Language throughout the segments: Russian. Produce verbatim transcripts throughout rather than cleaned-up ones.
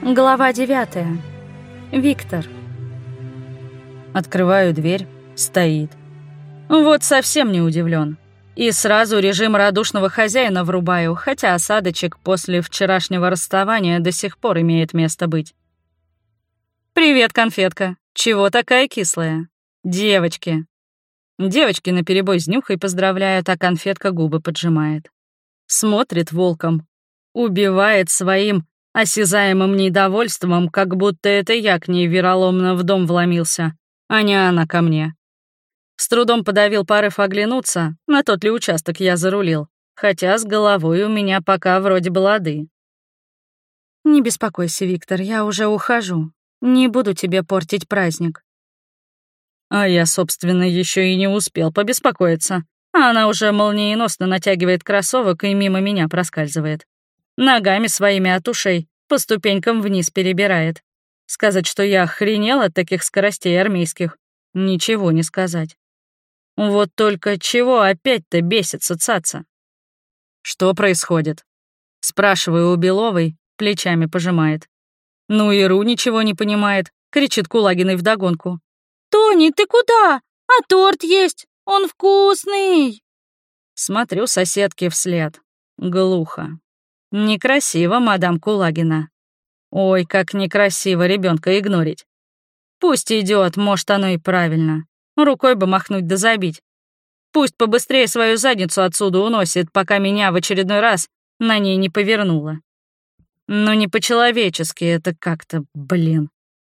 Глава девятая. Виктор. Открываю дверь. Стоит. Вот совсем не удивлен. И сразу режим радушного хозяина врубаю, хотя осадочек после вчерашнего расставания до сих пор имеет место быть. «Привет, конфетка. Чего такая кислая?» «Девочки». Девочки наперебой с нюхой поздравляют, а конфетка губы поджимает. Смотрит волком. Убивает своим осязаемым недовольством, как будто это я к ней вероломно в дом вломился, а не она ко мне. С трудом подавил порыв оглянуться, на тот ли участок я зарулил, хотя с головой у меня пока вроде бы лады. «Не беспокойся, Виктор, я уже ухожу. Не буду тебе портить праздник». А я, собственно, еще и не успел побеспокоиться, а она уже молниеносно натягивает кроссовок и мимо меня проскальзывает. Ногами своими от ушей по ступенькам вниз перебирает. Сказать, что я охренел от таких скоростей армейских, ничего не сказать. Вот только чего опять-то бесится цаца? Что происходит? Спрашиваю у Беловой, плечами пожимает. Ну и Ру ничего не понимает, кричит Кулагиной вдогонку. «Тони, ты куда? А торт есть, он вкусный!» Смотрю соседке вслед. Глухо. Некрасиво, мадам Кулагина. Ой, как некрасиво ребенка игнорить. Пусть идет, может, оно и правильно. Рукой бы махнуть да забить. Пусть побыстрее свою задницу отсюда уносит, пока меня в очередной раз на ней не повернуло. Но не по-человечески это как-то, блин.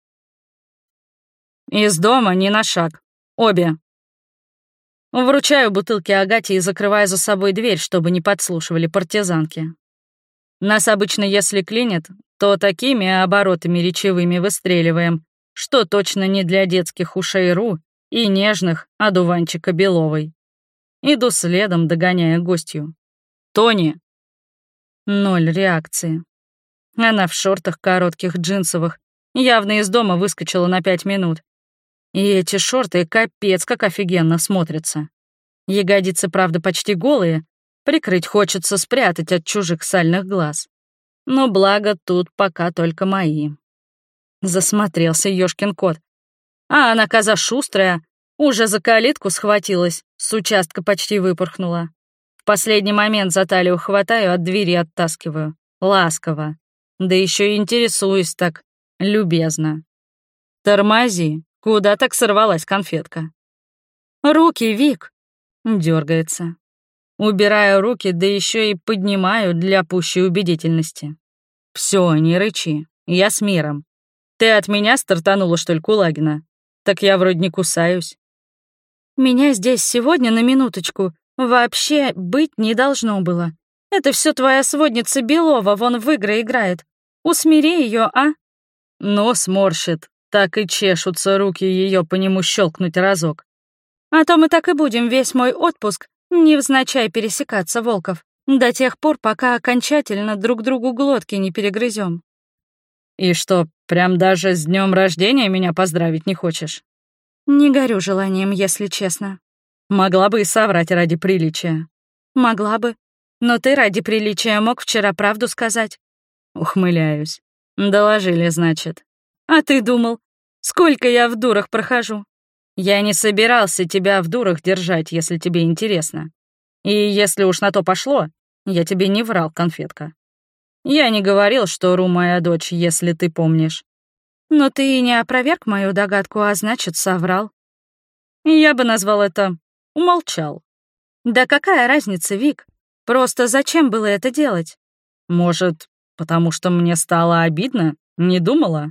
Из дома ни на шаг. Обе. Вручаю бутылки Агате и закрываю за собой дверь, чтобы не подслушивали партизанки. Нас обычно, если клинит, то такими оборотами речевыми выстреливаем, что точно не для детских ушей Ру и нежных одуванчика Беловой. Иду следом, догоняя гостью. «Тони!» Ноль реакции. Она в шортах коротких джинсовых, явно из дома выскочила на пять минут. И эти шорты капец как офигенно смотрятся. Ягодицы, правда, почти голые, прикрыть хочется, спрятать от чужих сальных глаз. Но благо тут пока только мои. Засмотрелся ёшкин кот. А она, коза шустрая, уже за калитку схватилась, с участка почти выпорхнула. В последний момент за талию хватаю, от двери оттаскиваю. Ласково. Да еще и интересуюсь так, любезно. «Тормози, куда так сорвалась конфетка?» «Руки, Вик!» Дергается. Убираю руки, да еще и поднимаю для пущей убедительности. Все, не рычи, я с миром. Ты от меня стартанула, что ли, Кулагина? Так я вроде не кусаюсь. Меня здесь сегодня на минуточку вообще быть не должно было. Это все твоя сводница Белова вон в игры играет. Усмири ее, а? Нос морщит, так и чешутся руки ее по нему щелкнуть разок. А то мы так и будем весь мой отпуск невзначай пересекаться, Волков, до тех пор, пока окончательно друг другу глотки не перегрызем. И что, прям даже с днем рождения меня поздравить не хочешь? Не горю желанием, если честно. Могла бы и соврать ради приличия. Могла бы. Но ты ради приличия мог вчера правду сказать. Ухмыляюсь. Доложили, значит. А ты думал, сколько я в дурах прохожу? Я не собирался тебя в дурах держать, если тебе интересно. И если уж на то пошло, я тебе не врал, конфетка. Я не говорил, что Ру моя дочь, если ты помнишь. Но ты и не опроверг мою догадку, а значит, соврал. Я бы назвал это «умолчал». Да какая разница, Вик? Просто зачем было это делать? Может, потому что мне стало обидно? Не думала?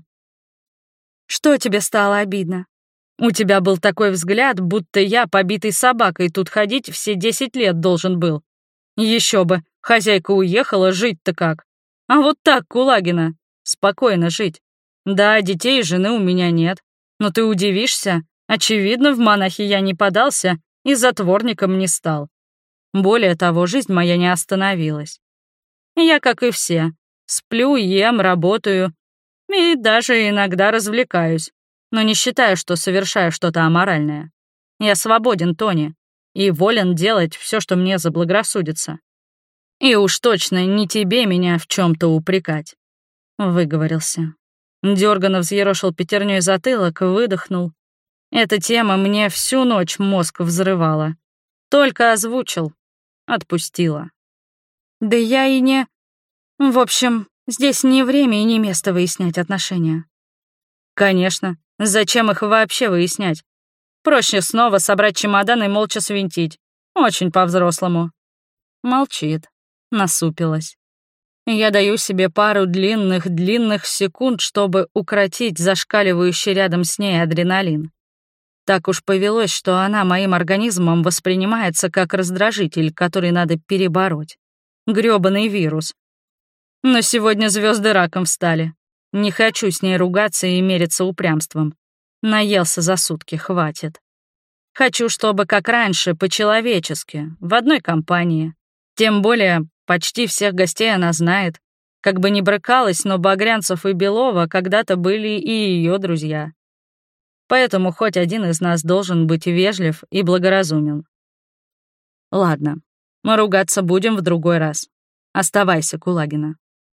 Что тебе стало обидно? У тебя был такой взгляд, будто я побитой собакой тут ходить все десять лет должен был. Еще бы, хозяйка уехала, жить-то как. А вот так, Кулагина, спокойно жить. Да, детей и жены у меня нет. Но ты удивишься, очевидно, в монахи я не подался и затворником не стал. Более того, жизнь моя не остановилась. Я, как и все, сплю, ем, работаю и даже иногда развлекаюсь, но не считаю, что совершаю что-то аморальное. Я свободен, Тони, и волен делать все, что мне заблагорассудится. И уж точно не тебе меня в чем то упрекать. выговорился. Дёрганно взъерошил пятернёй затылок, выдохнул. Эта тема мне всю ночь мозг взрывала. Только озвучил. Отпустила. Да я и не... В общем, здесь не время и не место выяснять отношения. Конечно. Зачем их вообще выяснять? Проще снова собрать чемодан и молча свинтить. Очень по-взрослому. Молчит. Насупилась. Я даю себе пару длинных-длинных секунд, чтобы укротить зашкаливающий рядом с ней адреналин. Так уж повелось, что она моим организмом воспринимается как раздражитель, который надо перебороть. Грёбаный вирус. Но сегодня звезды раком встали. Не хочу с ней ругаться и мериться упрямством. Наелся за сутки, хватит. Хочу, чтобы как раньше, по-человечески, в одной компании. Тем более, почти всех гостей она знает. Как бы ни брыкалась, но Багрянцев и Белова когда-то были и ее друзья. Поэтому хоть один из нас должен быть вежлив и благоразумен. Ладно, мы ругаться будем в другой раз. Оставайся, Кулагина.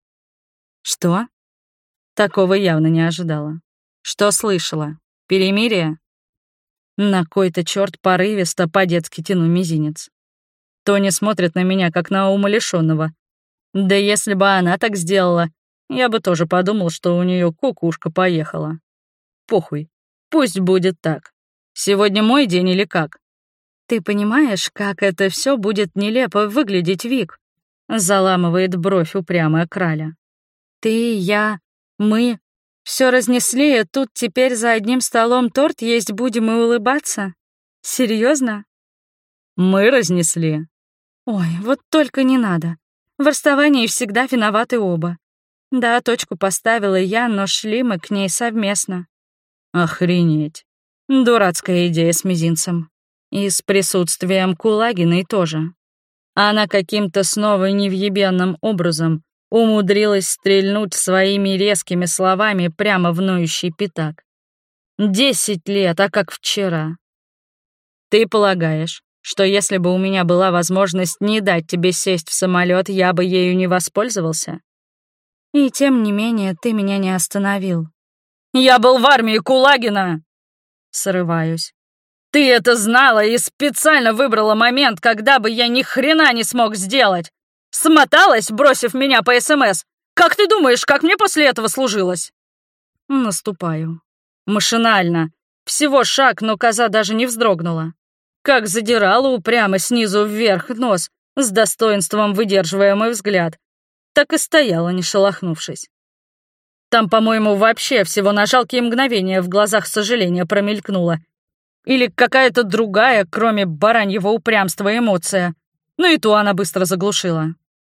Что? Такого явно не ожидала. Что слышала? Перемирие? На кой-то черт порывисто по-детски тяну мизинец. Тони смотрит на меня, как на умалишённого. Да если бы она так сделала, я бы тоже подумал, что у нее кукушка поехала. Похуй. Пусть будет так. Сегодня мой день или как? Ты понимаешь, как это все будет нелепо выглядеть, Вик? Заламывает бровь упрямая краля. Ты, я, мы все разнесли, и тут теперь за одним столом торт есть будем и улыбаться? Серьезно? Мы разнесли. Ой, вот только не надо. В расставании всегда виноваты оба. Да, точку поставила я, но шли мы к ней совместно. Охренеть. Дурацкая идея с мизинцем. И с присутствием Кулагиной тоже. Она каким-то снова невъебенным образом умудрилась стрельнуть своими резкими словами прямо в ноющий пятак. Десять лет, а как вчера. Ты полагаешь, что если бы у меня была возможность не дать тебе сесть в самолет, я бы ею не воспользовался? И тем не менее ты меня не остановил. Я был в армии, Кулагина! Срываюсь. Ты это знала и специально выбрала момент, когда бы я ни хрена не смог сделать. Смоталась, бросив меня по СМС. Как ты думаешь, как мне после этого служилось? Наступаю. Машинально. Всего шаг, но коза даже не вздрогнула. Как задирала упрямо снизу вверх нос, с достоинством выдерживая мой взгляд, так и стояла, не шелохнувшись. Там, по-моему, вообще всего на жалкие мгновения в глазах сожаления промелькнуло. Или какая-то другая, кроме бараньего упрямства, эмоция. Ну и ту она быстро заглушила.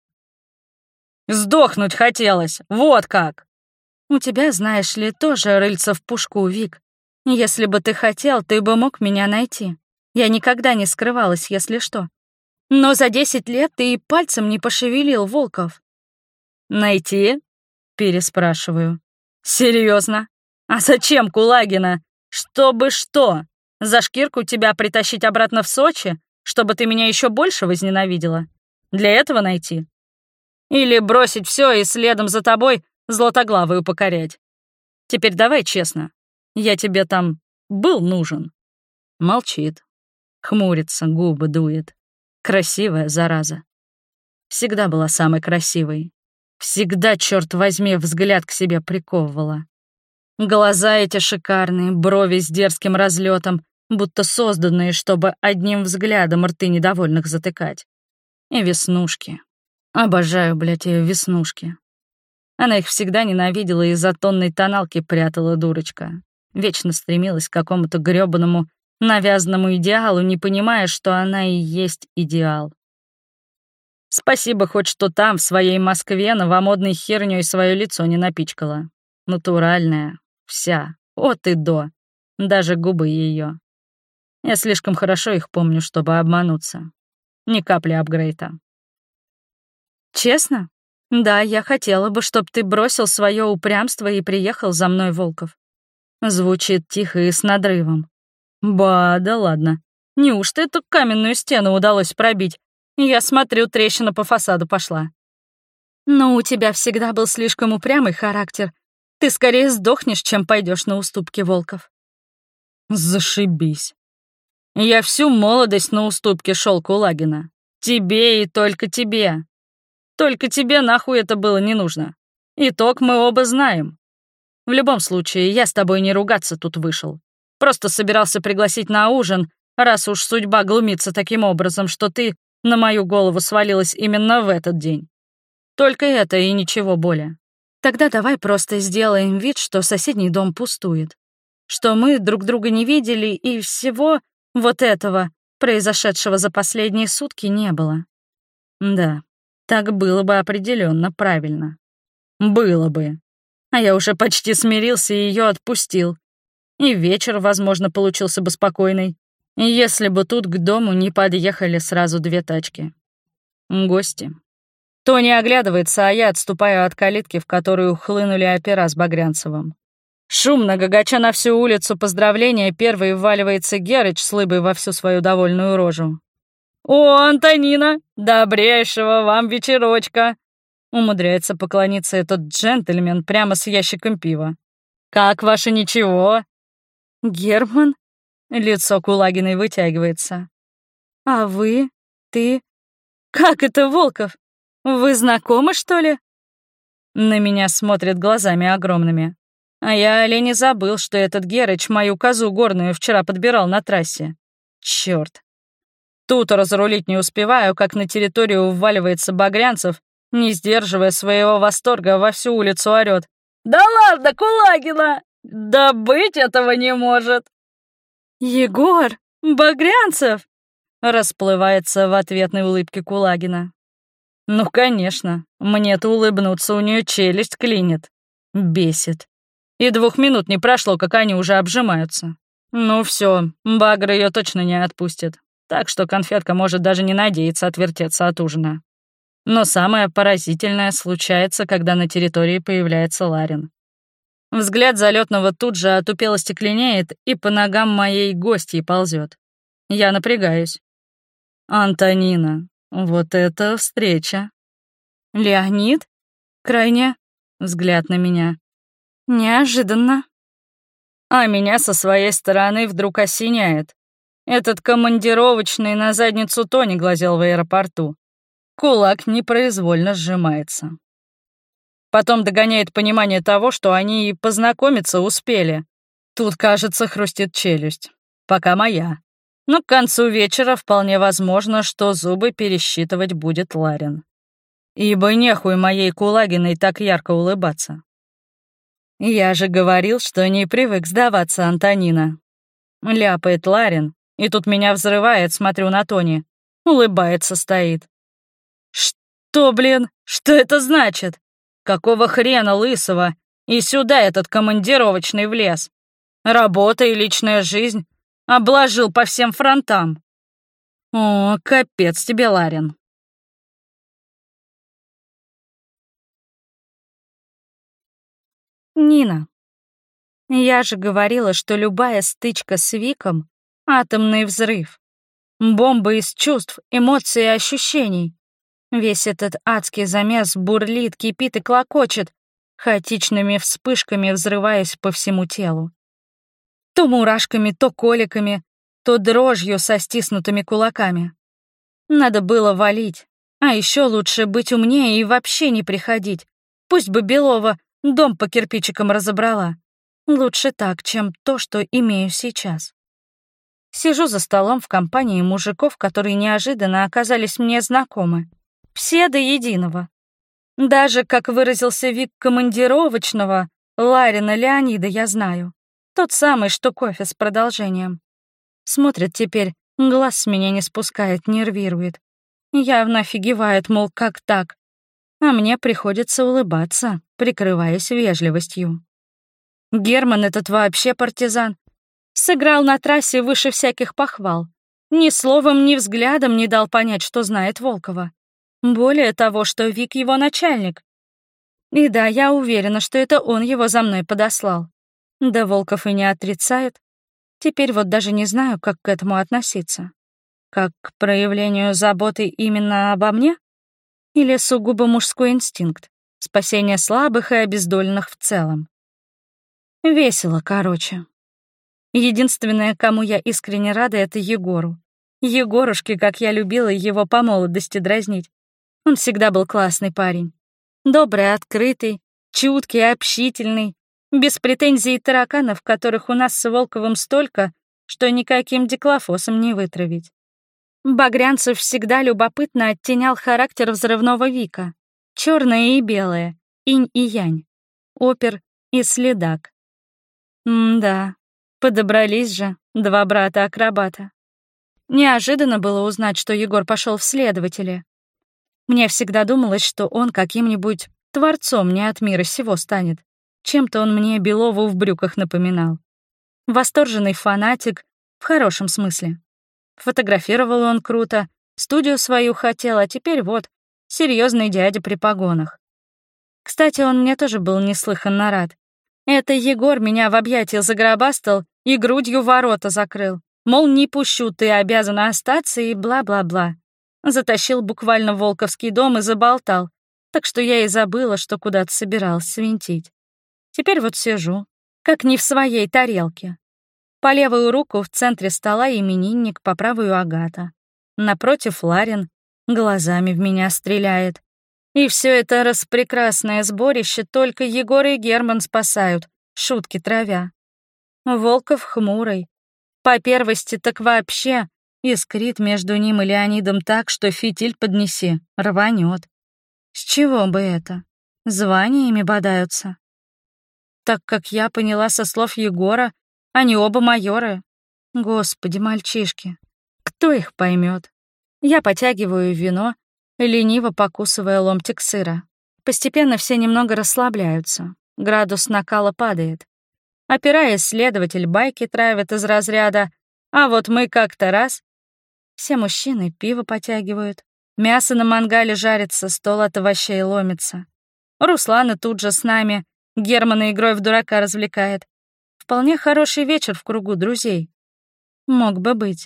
Сдохнуть хотелось, вот как. У тебя, знаешь ли, тоже рыльца в пушку, Вик. Если бы ты хотел, ты бы мог меня найти. Я никогда не скрывалась, если что. Но за десять лет ты и пальцем не пошевелил, Волков. Найти? Переспрашиваю. Серьезно? А зачем, Кулагина? Чтобы что? За шкирку тебя притащить обратно в Сочи, чтобы ты меня еще больше возненавидела? Для этого найти? Или бросить все и следом за тобой Златоглавую покорять? Теперь давай честно. Я тебе там был нужен? Молчит. Хмурится, губы дует. Красивая зараза. Всегда была самой красивой. Всегда, черт возьми, взгляд к себе приковывала. Глаза эти шикарные, брови с дерзким разлетом, будто созданные, чтобы одним взглядом рты недовольных затыкать. И веснушки. Обожаю, блядь, ее веснушки. Она их всегда ненавидела и за тонной тоналки прятала, дурочка. Вечно стремилась к какому-то грёбаному, навязанному идеалу, не понимая, что она и есть идеал. Спасибо хоть, что там, в своей Москве, новомодной хернёй свое лицо не напичкала. Натуральная, вся, от и до, даже губы ее. Я слишком хорошо их помню, чтобы обмануться. Ни капли апгрейда. Честно? Да, я хотела бы, чтобы ты бросил свое упрямство и приехал за мной, Волков. Звучит тихо и с надрывом. Ба, да ладно. Неужто эту каменную стену удалось пробить? Я смотрю, трещина по фасаду пошла. Но у тебя всегда был слишком упрямый характер. Ты скорее сдохнешь, чем пойдешь на уступки, Волков. Зашибись. Я всю молодость на уступки шел Кулагина. Тебе и только тебе. Только тебе нахуй это было не нужно. Итог мы оба знаем. В любом случае, я с тобой не ругаться тут вышел. Просто собирался пригласить на ужин, раз уж судьба глумится таким образом, что ты на мою голову свалилась именно в этот день. Только это и ничего более. Тогда давай просто сделаем вид, что соседний дом пустует. Что мы друг друга не видели, и всего вот этого, произошедшего за последние сутки, не было. Да, так было бы определенно правильно. Было бы. А я уже почти смирился и ее отпустил. И вечер, возможно, получился бы спокойный, если бы тут к дому не подъехали сразу две тачки. Гости. Тони оглядывается, а я отступаю от калитки, в которую хлынули опера с Багрянцевым. Шумно, гагача на всю улицу поздравления, первый вваливается Герыч с лыбой во всю свою довольную рожу. «О, Антонина, добрейшего вам вечерочка!» Умудряется поклониться этот джентльмен прямо с ящиком пива. «Как ваше ничего?» «Герман?» Лицо Кулагиной вытягивается. «А вы? Ты? Как это, Волков? Вы знакомы, что ли?» На меня смотрят глазами огромными. А я олень не забыл, что этот Герыч мою козу горную вчера подбирал на трассе. Чёрт. Тут разрулить не успеваю, как на территорию вваливается Багрянцев, не сдерживая своего восторга, во всю улицу орёт. «Да ладно, Кулагина! Да быть этого не может!» «Егор! Багрянцев!» расплывается в ответной улыбке Кулагина. Ну, конечно, мне-то улыбнуться у нее челюсть клинит. Бесит. И двух минут не прошло, как они уже обжимаются. Ну все, Багр ее точно не отпустит. Так что конфетка может даже не надеяться отвертеться от ужина. Но самое поразительное случается, когда на территории появляется Ларин. Взгляд залетного тут же отупело стекленеет и по ногам моей гостьи ползет. Я напрягаюсь. «Антонина, вот это встреча!» «Леонид? Крайне...» Взгляд на меня. «Неожиданно». А меня со своей стороны вдруг осеняет. Этот командировочный на задницу Тони глазел в аэропорту. Кулак непроизвольно сжимается. Потом догоняет понимание того, что они и познакомиться успели. Тут, кажется, хрустит челюсть. Пока моя. Но к концу вечера вполне возможно, что зубы пересчитывать будет Ларин. Ибо нехуй моей Кулагиной так ярко улыбаться. «Я же говорил, что не привык сдаваться, Антонина». Ляпает Ларин, и тут меня взрывает, смотрю на Тони. Улыбается стоит. «Что, блин? Что это значит? Какого хрена лысого? И сюда этот командировочный влез? Работа и личная жизнь обложил по всем фронтам. О, капец тебе, Ларин». Нина. Я же говорила, что любая стычка с Виком — атомный взрыв. Бомба из чувств, эмоций и ощущений. Весь этот адский замес бурлит, кипит и клокочет, хаотичными вспышками взрываясь по всему телу. То мурашками, то коликами, то дрожью со стиснутыми кулаками. Надо было валить, а еще лучше быть умнее и вообще не приходить. Пусть бы Белова дом по кирпичикам разобрала. Лучше так, чем то, что имею сейчас. Сижу за столом в компании мужиков, которые неожиданно оказались мне знакомы. Все до единого. Даже, как выразился Вик, командировочного, Ларина Леонида я знаю. Тот самый, что кофе с продолжением. Смотрит теперь, глаз с меня не спускает, нервирует. Явно офигевает, мол, как так? А мне приходится улыбаться, прикрываясь вежливостью. Герман этот вообще партизан. Сыграл на трассе выше всяких похвал. Ни словом, ни взглядом не дал понять, что знает Волкова. Более того, что Вик его начальник. И да, я уверена, что это он его за мной подослал. Да Волков и не отрицает. Теперь вот даже не знаю, как к этому относиться. Как к проявлению заботы именно обо мне? Или сугубо мужской инстинкт, спасение слабых и обездоленных в целом. Весело, короче. Единственное, кому я искренне рада, это Егору. Егорушке, как я любила его по молодости дразнить. Он всегда был классный парень. Добрый, открытый, чуткий, общительный, без претензий и тараканов, которых у нас с Волковым столько, что никаким диклофосом не вытравить. Багрянцев всегда любопытно оттенял характер взрывного Вика. Черное и белое, инь и янь, опер и следак. М-да, подобрались же два брата-акробата. Неожиданно было узнать, что Егор пошел в следователи. Мне всегда думалось, что он каким-нибудь творцом не от мира сего станет. Чем-то он мне Белову в брюках напоминал. Восторженный фанатик, в хорошем смысле. Фотографировал он круто, студию свою хотел, а теперь вот, серьезный дядя при погонах. Кстати, он мне тоже был неслыханно рад. Это Егор меня в объятия загробастал и грудью ворота закрыл. Мол, не пущу, ты обязана остаться и бла-бла-бла. Затащил буквально в Волковский дом и заболтал, так что я и забыла, что куда-то собиралась свинтить. Теперь вот сижу, как не в своей тарелке. По левую руку в центре стола именинник, по правую Агата. Напротив Ларин глазами в меня стреляет. И все это распрекрасное сборище только Егор и Герман спасают, шутки травя. Волков хмурый. По первости так вообще искрит между ним и Леонидом так, что фитиль поднеси, рванет. С чего бы это? Званиями бодаются. Так как я поняла со слов Егора, они оба майоры. Господи, мальчишки, кто их поймет? Я потягиваю вино, лениво покусывая ломтик сыра. Постепенно все немного расслабляются. Градус накала падает. Опираясь, следователь байки травит из разряда «А вот мы как-то раз». Все мужчины пиво потягивают. Мясо на мангале жарится, стол от овощей ломится. Руслана тут же с нами, Германа игрой в дурака развлекает. Вполне хороший вечер в кругу друзей. Мог бы быть.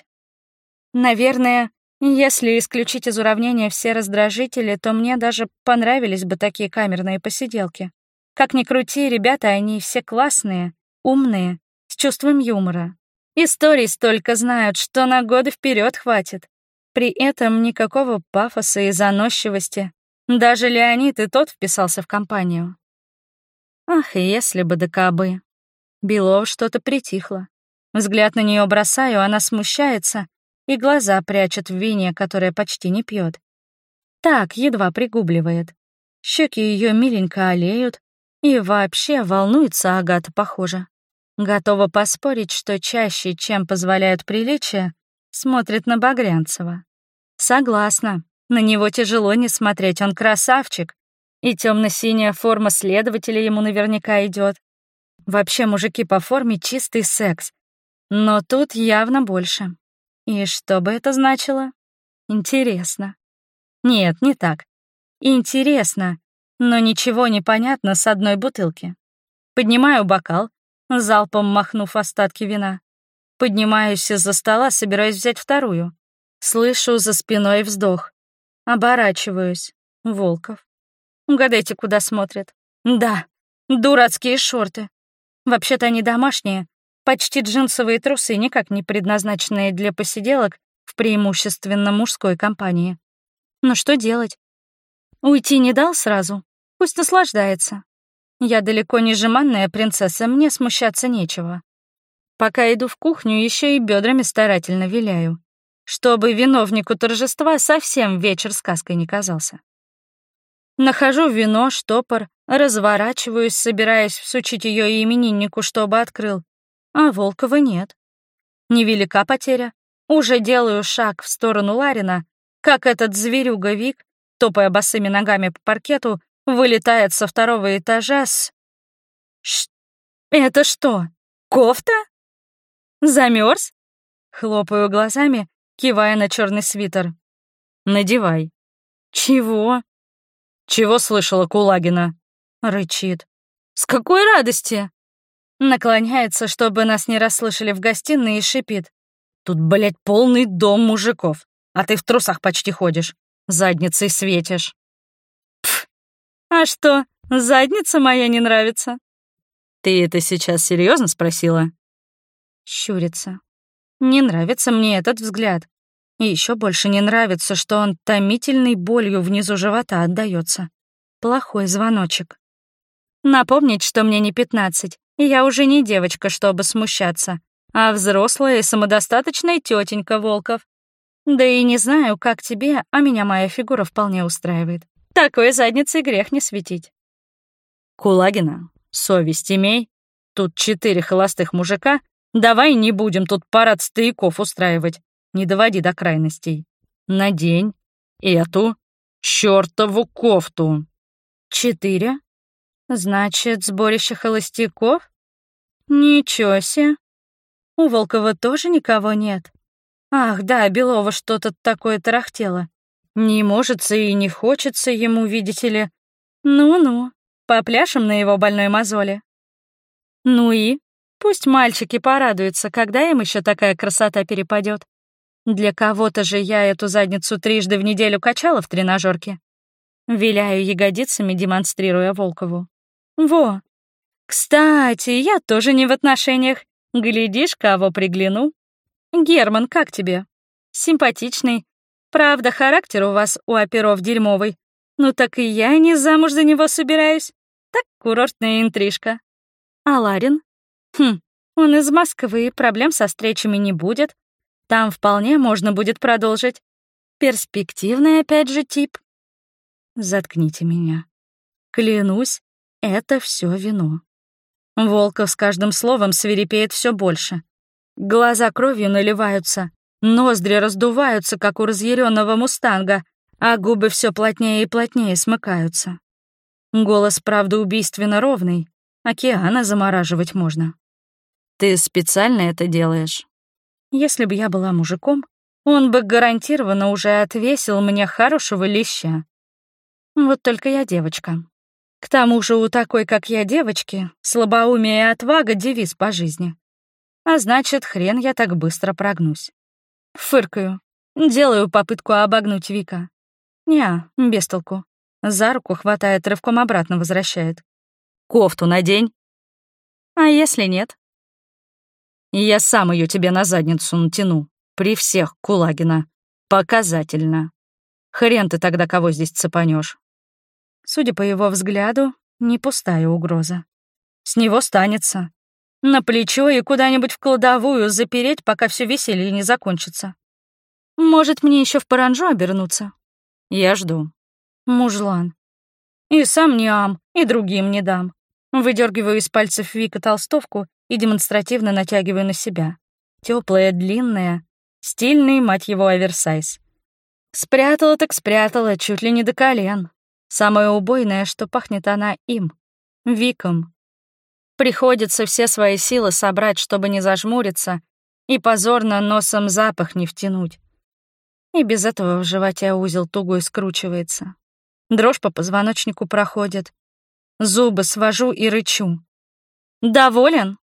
Наверное, если исключить из уравнения все раздражители, то мне даже понравились бы такие камерные посиделки. Как ни крути, ребята, они все классные, умные, с чувством юмора. Историй столько знают, что на годы вперед хватит. При этом никакого пафоса и заносчивости. Даже Леонид и тот вписался в компанию. Ах, если бы да кабы. Белова что-то притихло. Взгляд на нее бросаю, она смущается и глаза прячет в вине, которое почти не пьет. Так, едва пригубливает. Щеки ее миленько олеют, и вообще волнуется Агата, похоже. Готова поспорить, что чаще, чем позволяют приличия, смотрит на Багрянцева. Согласна, на него тяжело не смотреть, он красавчик, и темно-синяя форма следователя ему наверняка идет. Вообще, мужики по форме — чистый секс. Но тут явно больше. И что бы это значило? Интересно. Нет, не так. Интересно, но ничего не понятно с одной бутылки. Поднимаю бокал, залпом махнув остатки вина. Поднимаюсь из-за стола, собираюсь взять вторую. Слышу за спиной вздох. Оборачиваюсь. Волков. Угадайте, куда смотрит. Да, дурацкие шорты. Вообще-то они домашние, почти джинсовые трусы, никак не предназначенные для посиделок в преимущественно мужской компании. Но что делать? Уйти не дал сразу? Пусть наслаждается. Я далеко не жеманная принцесса, мне смущаться нечего. Пока иду в кухню, еще и бедрами старательно виляю, чтобы виновнику торжества совсем вечер сказкой не казался. Нахожу вино, штопор, разворачиваюсь, собираясь всучить ее имениннику, чтобы открыл. А Волкова нет. Невелика потеря. Уже делаю шаг в сторону Ларина, как этот зверюга Вик, топая босыми ногами по паркету, вылетает со второго этажа с... Ш... Это что, кофта? Замерз? Хлопаю глазами, кивая на черный свитер. Надевай. Чего? Чего слышала Кулагина? Рычит. С какой радости? Наклоняется, чтобы нас не расслышали в гостиной, и шипит. Тут, блядь, полный дом мужиков, а ты в трусах почти ходишь, задницей светишь. А что, задница моя не нравится? Ты это сейчас серьезно спросила? Щурится. Не нравится мне этот взгляд. И еще больше не нравится, что он томительной болью внизу живота отдаётся. Плохой звоночек. Напомнить, что мне не пятнадцать, и я уже не девочка, чтобы смущаться, а взрослая и самодостаточная тетенька Волков. Да и не знаю, как тебе, а меня моя фигура вполне устраивает. Такой задницей грех не светить. Кулагина, совесть имей. Тут четыре холостых мужика. Давай не будем тут парад стояков устраивать. Не доводи до крайностей. Надень эту чёртову кофту. Четыре? Значит, сборище холостяков? Ничего себе. У Волкова тоже никого нет? Ах, да, Белова что-то такое тарахтело. Не может и не хочется ему, видите ли. Ну-ну, попляшем на его больной мозоли. Ну и? Пусть мальчики порадуются, когда им еще такая красота перепадет. Для кого-то же я эту задницу трижды в неделю качала в тренажерке. Виляю ягодицами, демонстрируя Волкову. Во! Кстати, я тоже не в отношениях. Глядишь, кого пригляну. Герман, как тебе? Симпатичный. Правда, характер у вас, у оперов, дерьмовый. Ну так и я не замуж за него собираюсь. Так курортная интрижка. А Ларин? Хм, он из Москвы, проблем со встречами не будет. Там вполне можно будет продолжить. Перспективный опять же тип. Заткните меня. Клянусь, это все вино. Волков с каждым словом свирепеет все больше. Глаза кровью наливаются, ноздри раздуваются, как у разъяренного мустанга, а губы все плотнее и плотнее смыкаются. Голос, правда, убийственно ровный. Океана замораживать можно. Ты специально это делаешь? Если бы я была мужиком, он бы гарантированно уже отвесил мне хорошего леща. Вот только я девочка. К тому же у такой, как я, девочки, слабоумие и отвага — девиз по жизни. А значит, хрен я так быстро прогнусь. Фыркаю, делаю попытку обогнуть Вика. Неа, без толку. За руку хватает, рывком обратно возвращает. Кофту надень. А если нет? И я сам ее тебе на задницу натяну. При всех, Кулагина. Показательно. Хрен ты тогда кого здесь цепанешь. Судя по его взгляду, не пустая угроза. С него станется. На плечо и куда-нибудь в кладовую запереть, пока все веселье не закончится. Может, мне еще в паранжу обернуться? Я жду. Мужлан. И сам не ам, и другим не дам. Выдергиваю из пальцев Вика толстовку и демонстративно натягиваю на себя. Теплая, длинная, стильный, мать его, оверсайз. Спрятала так спрятала, чуть ли не до колен. Самое убойное, что пахнет она им, Виком. Приходится все свои силы собрать, чтобы не зажмуриться и позорно носом запах не втянуть. И без этого в животе узел тугой скручивается. Дрожь по позвоночнику проходит. Зубы свожу и рычу. «Доволен?»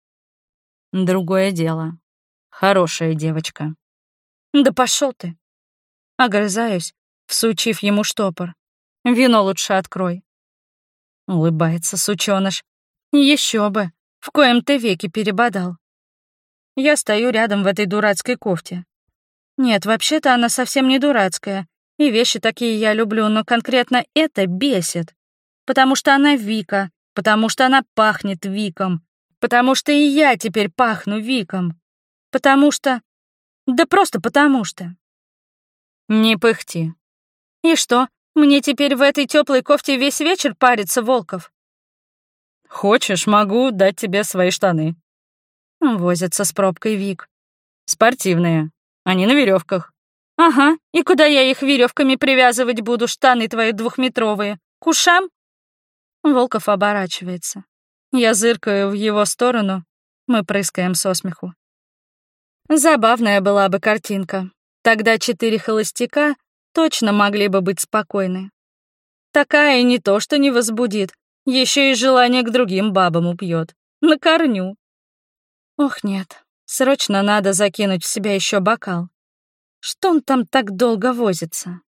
Другое дело. Хорошая девочка. «Да пошел ты!» Огрызаюсь, всучив ему штопор. «Вино лучше открой». Улыбается сучёныш. Еще бы, в коем-то веке перебодал. Я стою рядом в этой дурацкой кофте. Нет, вообще-то она совсем не дурацкая, и вещи такие я люблю, но конкретно это бесит. Потому что она Вика, потому что она пахнет Виком, потому что и я теперь пахну Виком, потому что... Да просто потому что. Не пыхти. И что, мне теперь в этой теплой кофте весь вечер париться, Волков? Хочешь, могу дать тебе свои штаны. Возится с пробкой Вик. Спортивные. Они на веревках. Ага, и куда я их веревками привязывать буду, штаны твои двухметровые? К ушам? Волков оборачивается. Я зыркаю в его сторону. Мы прыскаем со смеху. Забавная была бы картинка. Тогда четыре холостяка точно могли бы быть спокойны. Такая не то что не возбудит, еще и желание к другим бабам убьет. На корню. Ох, нет, срочно надо закинуть в себя еще бокал. Что он там так долго возится?